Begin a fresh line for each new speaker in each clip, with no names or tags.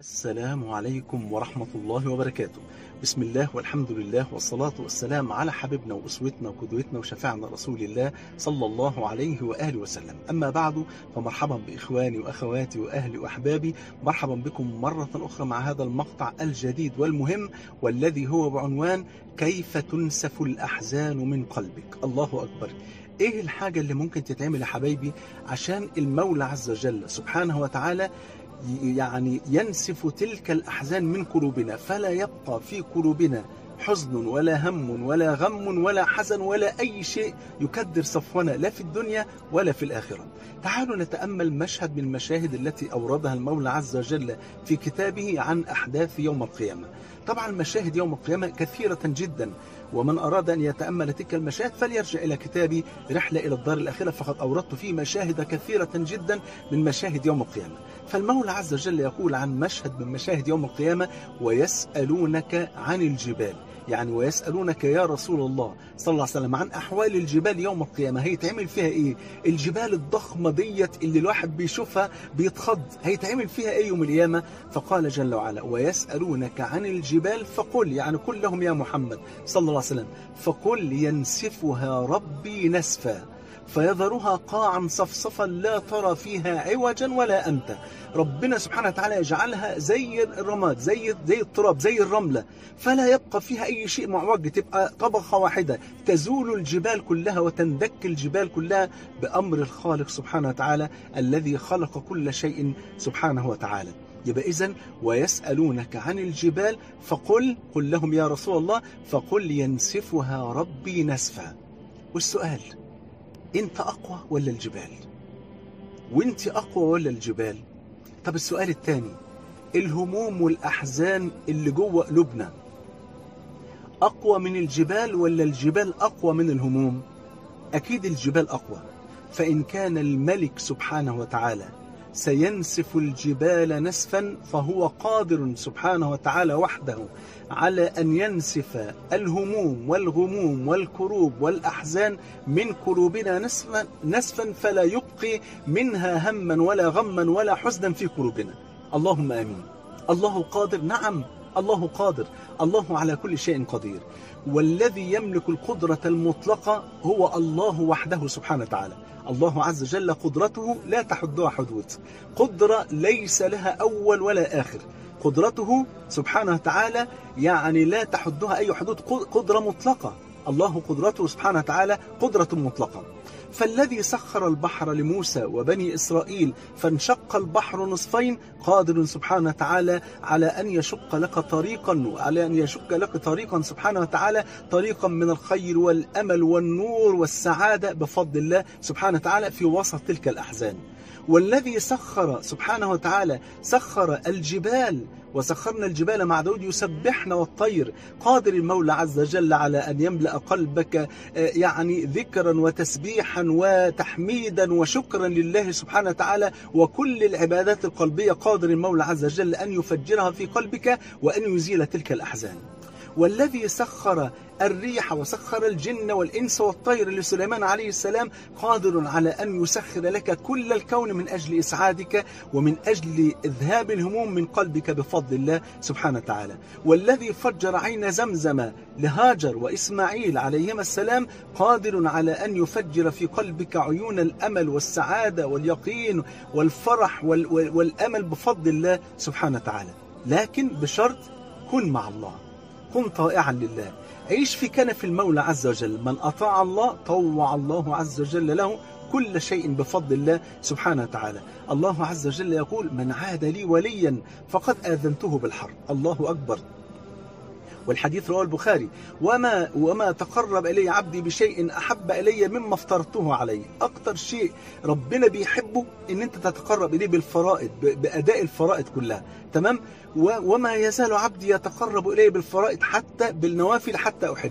السلام عليكم ورحمة الله وبركاته. بسم الله والحمد لله والصلاة والسلام على حبيبنا وأسوتنا وقدوتنا وشفاعنا رسول الله صلى الله عليه وآله وسلم. أما بعد، فمرحبا بإخواني وأخواتي وأهلي وأحبابي، مرحبا بكم مرة أخرى مع هذا المقطع الجديد والمهم، والذي هو بعنوان كيف تنسف الأحزان من قلبك. الله أكبر. إيه الحاجة اللي ممكن تتعمل يا حبايبي عشان المولى عز وجل سبحانه وتعالى يعني ينسف تلك الأحزان من قلوبنا، فلا يبقى في قلوبنا حزن ولا هم ولا غم ولا حزن ولا أي شيء يكدر صفونا، لا في الدنيا ولا في الآخرة. تعالوا نتأمل مشهد من المشاهد التي أوردها المولى عز وجل في كتابه عن أحداث يوم القيامة. طبعا مشاهد يوم القيامة كثيرة جدا، ومن أراد أن يتأمل تلك المشاهد فليرجع إلى كتابي رحلة إلى الدار الآخرة، فقد أوردت فيه مشاهد كثيرة جدا من مشاهد يوم القيامة. فالمولى عز وجل يقول عن مشهد من مشاهد يوم القيامة: ويسألونك عن الجبال، يعني ويسألونك يا رسول الله صلى الله عليه وسلم عن أحوال الجبال يوم القيامة، هيتعمل فيها إيه؟ الجبال الضخمة ديت اللي الواحد بيشوفها بيتخض، هيتعمل فيها إيه يوم القيامة؟ فقال جل وعلا: ويسألونك عن الجبال فقل، يعني قل لهم يا محمد صلى الله عليه وسلم، فقل ينسفها ربي نسفا فيذرها قاعا صفصفا لا ترى فيها عوجا ولا أمتا. ربنا سبحانه وتعالى يجعلها زي الرماد، زي التراب، زي الرملة، فلا يبقى فيها أي شيء معوج، تبقى طبقة واحدة، تزول الجبال كلها وتندك الجبال كلها بأمر الخالق سبحانه وتعالى الذي خلق كل شيء سبحانه وتعالى. يبقى إذن ويسألونك عن الجبال فقل لهم يا رسول الله، فقل ينسفها ربي نسفا. والسؤال: انت اقوى ولا الجبال؟ وانت اقوى ولا الجبال؟ طب السؤال الثاني: الهموم والاحزان اللي جوه قلوبنا اقوى من الجبال ولا الجبال اقوى من الهموم؟ اكيد الجبال اقوى. فان كان الملك سبحانه وتعالى سينسف الجبال نسفا، فهو قادر سبحانه وتعالى وحده على أن ينسف الهموم والغموم والكروب والأحزان من قلوبنا نسفا فلا يبقي منها هما ولا غما ولا حزنا في قلوبنا. اللهم آمين. الله قادر، نعم الله قادر، الله على كل شيء قدير. والذي يملك القدرة المطلقة هو الله وحده سبحانه وتعالى. الله عز وجل قدرته لا تحدها حدود، قدرة ليس لها أول ولا آخر. قدرته سبحانه وتعالى يعني لا تحدها أي حدود، قدرة مطلقة. الله قدرته سبحانه وتعالى قدرة مطلقة. فالذي سخر البحر لموسى وبني إسرائيل فانشق البحر نصفين قادر سبحانه وتعالى على أن يشق لك طريقا سبحانه وتعالى، طريقا من الخير والأمل والنور والسعادة بفضل الله سبحانه وتعالى في وسط تلك الأحزان. والذي سخر سبحانه وتعالى سخر الجبال، وسخرنا الجبال مع داود يسبحنا والطير، قادر المولى عز وجل على أن يملأ قلبك يعني ذكرا وتسبيحا وتحميدا وشكرا لله سبحانه وتعالى، وكل العبادات القلبية قادر المولى عز وجل أن يفجرها في قلبك وأن يزيل تلك الأحزان. والذي سخر الريح وسخر الجن والإنس والطير لسليمان عليه السلام قادر على أن يسخر لك كل الكون من أجل إسعادك ومن أجل إذهاب الهموم من قلبك بفضل الله سبحانه وتعالى. والذي فجر عين زمزم لهاجر وإسماعيل عليهما السلام قادر على أن يفجر في قلبك عيون الأمل والسعادة واليقين والفرح والأمل بفضل الله سبحانه وتعالى. لكن بشرط: كن مع الله، كن طائعا لله، عيش في كنف المولى عز وجل. من أطاع الله طوع الله عز وجل له كل شيء بفضل الله سبحانه وتعالى. الله عز وجل يقول: من عاد لي وليا فقد آذنته بالحرب. الله أكبر. والحديث رواه البخاري: وما تقرب إلي عبدي بشيء أحب إلي مما افترضته عليه. أكتر شيء ربنا بيحبه إن أنت تتقرب إليه بالفرائض، بأداء الفرائض كلها، تمام؟ وما يزال عبدي يتقرب إلي بالفرائض حتى بالنوافل حتى أحبه.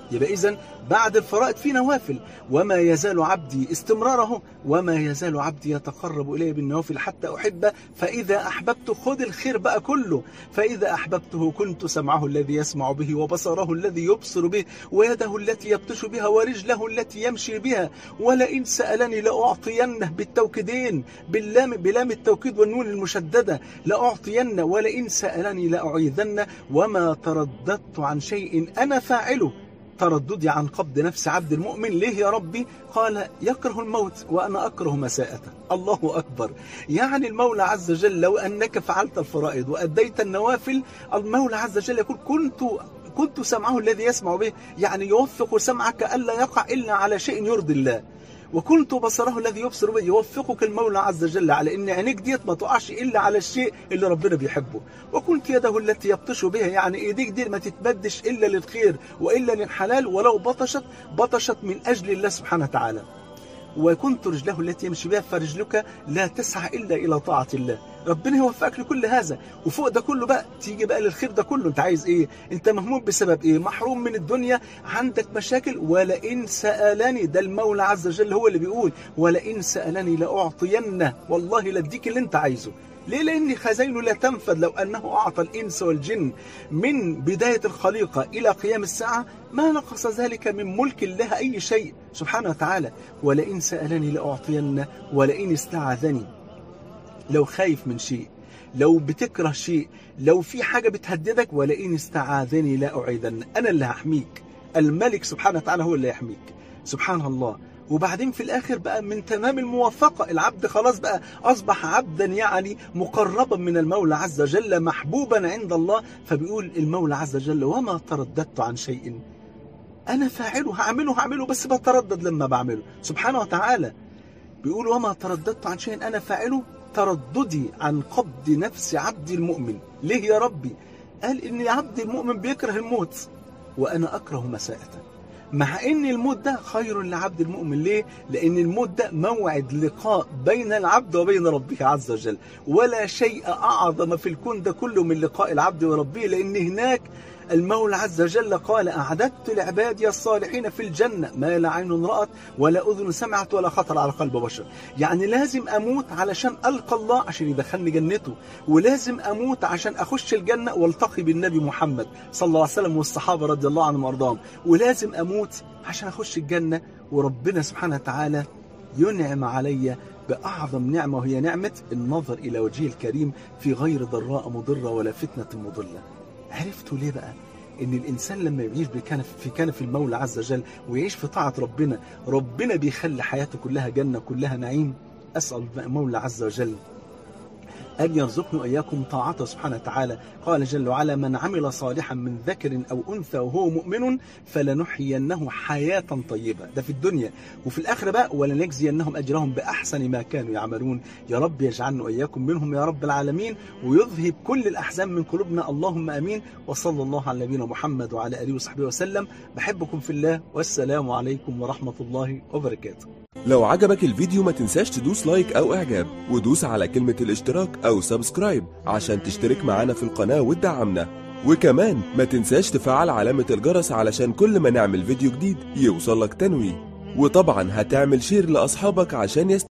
يبقى إذن بعد الفرائض في نوافل. وما يزال عبدي استمراره، وما يزال عبدي يتقرب إلي بالنوافل حتى أحبه، فإذا أحببته، خد الخير بقى كله، فإذا أحببته كنت سمعه الذي يسمع به، وبصره الذي يبصر به، ويده التي يبطش بها، ورجله التي يمشي بها، ولئن سألني لأعطينه، بالتوكيدين، بلام التوكيد والنون المشددة، لأعطينه، ولئن سألني لأعيذنه، وما ترددت عن شيء أنا فاعله. ترددي عن قبض نفس عبد المؤمن. ليه يا ربي؟ قال يكره الموت وأنا أكره مساءته. الله أكبر. يعني المولى عز وجل لو أنك فعلت الفرائض وأديت النوافل، المولى عز وجل يقول كنت سمعه الذي يسمع به، يعني يوفق سمعك ألا يقع إلا على شيء يرضي الله. وكنت بصره الذي يبصر به، يوفقك المولى عز وجل على ان عينيك ديت ما تقعش الا على الشيء اللي ربنا بيحبه. وكنت يده التي يبطش بها، يعني ايديك دي ما تتبدش الا للخير والا للحلال، ولو بطشت من اجل الله سبحانه وتعالى. وكنت رجله التي يمشي بها، فرجلك لا تسعى إلا إلى طاعة الله. ربنا يوفقك لكل هذا. وفوق ده كله بقى تيجي بقى للخير ده كله. انت عايز ايه؟ انت مهموم بسبب ايه؟ محروم من الدنيا، عندك مشاكل. ولئن سألني، ده المولى عز وجل هو اللي بيقول ولئن سألني لأعطينه، والله لاديك اللي انت عايزه. ليه؟ لأن خزائنه لا تنفد. لو أنه أعطى الإنس والجن من بداية الخليقة إلى قيام الساعة ما نقص ذلك من ملك الله أي شيء سبحانه وتعالى. ولئن سألني لأعطينه، ولئن استعاذني، لو خايف من شيء، لو بتكره شيء، لو في حاجة بتهددك، ولئن استعاذني لا أعيذن، أنا اللي هحميك. الملك سبحانه وتعالى هو اللي يحميك. سبحان الله. وبعدين في الآخر بقى من تمام الموافقة، العبد خلاص بقى أصبح عبدا يعني مقربا من المولى عز وجل، محبوبا عند الله. فبيقول المولى عز وجل وما ترددت عن شيء أنا فاعله، هعمله بس بتردد لما بعمله سبحانه وتعالى. بيقول وما ترددت عن شيء أنا فاعله، ترددي عن قبض نفس عبدي المؤمن. ليه يا ربي؟ قال إن عبد المؤمن بيكره الموت وأنا أكره مساءته، مع ان الموت ده خير لعبد المؤمن. ليه؟ لان الموت ده موعد لقاء بين العبد وبين ربه عز وجل، ولا شيء اعظم في الكون ده كله من لقاء العبد وربه. لان هناك المولى عز وجل قال اعددت لعبادي الصالحين في الجنة ما لا عين رأت ولا اذن سمعت ولا خطر على قلب بشر. يعني لازم اموت علشان القى الله عشان يدخلني جنته، ولازم اموت عشان اخش الجنة والتقي بالنبي محمد صلى الله عليه وسلم والصحابة رضي الله عنهم وارضاهم، ولازم اموت عشان اخش الجنة وربنا سبحانه وتعالى ينعم علي بأعظم نعمة، وهي نعمة النظر إلى وجهه الكريم في غير ضراء مضرة ولا فتنة مضلة. عرفتوا ليه بقى؟ إن الإنسان لما يعيش في كنف المولى عز وجل ويعيش في طاعة ربنا بيخلي حياته كلها جنة كلها نعيم. أسأل المولى عز وجل أن يرزقني وإياكم طاعته سبحانه وتعالى. قال جل وعلا من عمل صالحا من ذكر أو أنثى وهو مؤمن فلنحيينه حياة طيبة، ده في الدنيا. وفي الآخرة بقى ولنجزينهم أجرهم بأحسن ما كانوا يعملون. يا رب يجعلنا وإياكم منهم يا رب العالمين، ويذهب كل الأحزان من قلوبنا، اللهم آمين. وصلى الله على نبينا محمد وعلى آله وصحبه وسلم. بحبكم في الله، والسلام عليكم ورحمة الله وبركاته.
لو عجبك الفيديو ما تنساش تدوس لايك او اعجاب، ودوس على كلمة الاشتراك او سبسكرايب عشان تشترك معانا في القناة وتدعمنا. وكمان ما تنساش تفعل علامة الجرس علشان كل ما نعمل فيديو جديد يوصلك تنويه. وطبعا هتعمل شير لأصحابك عشان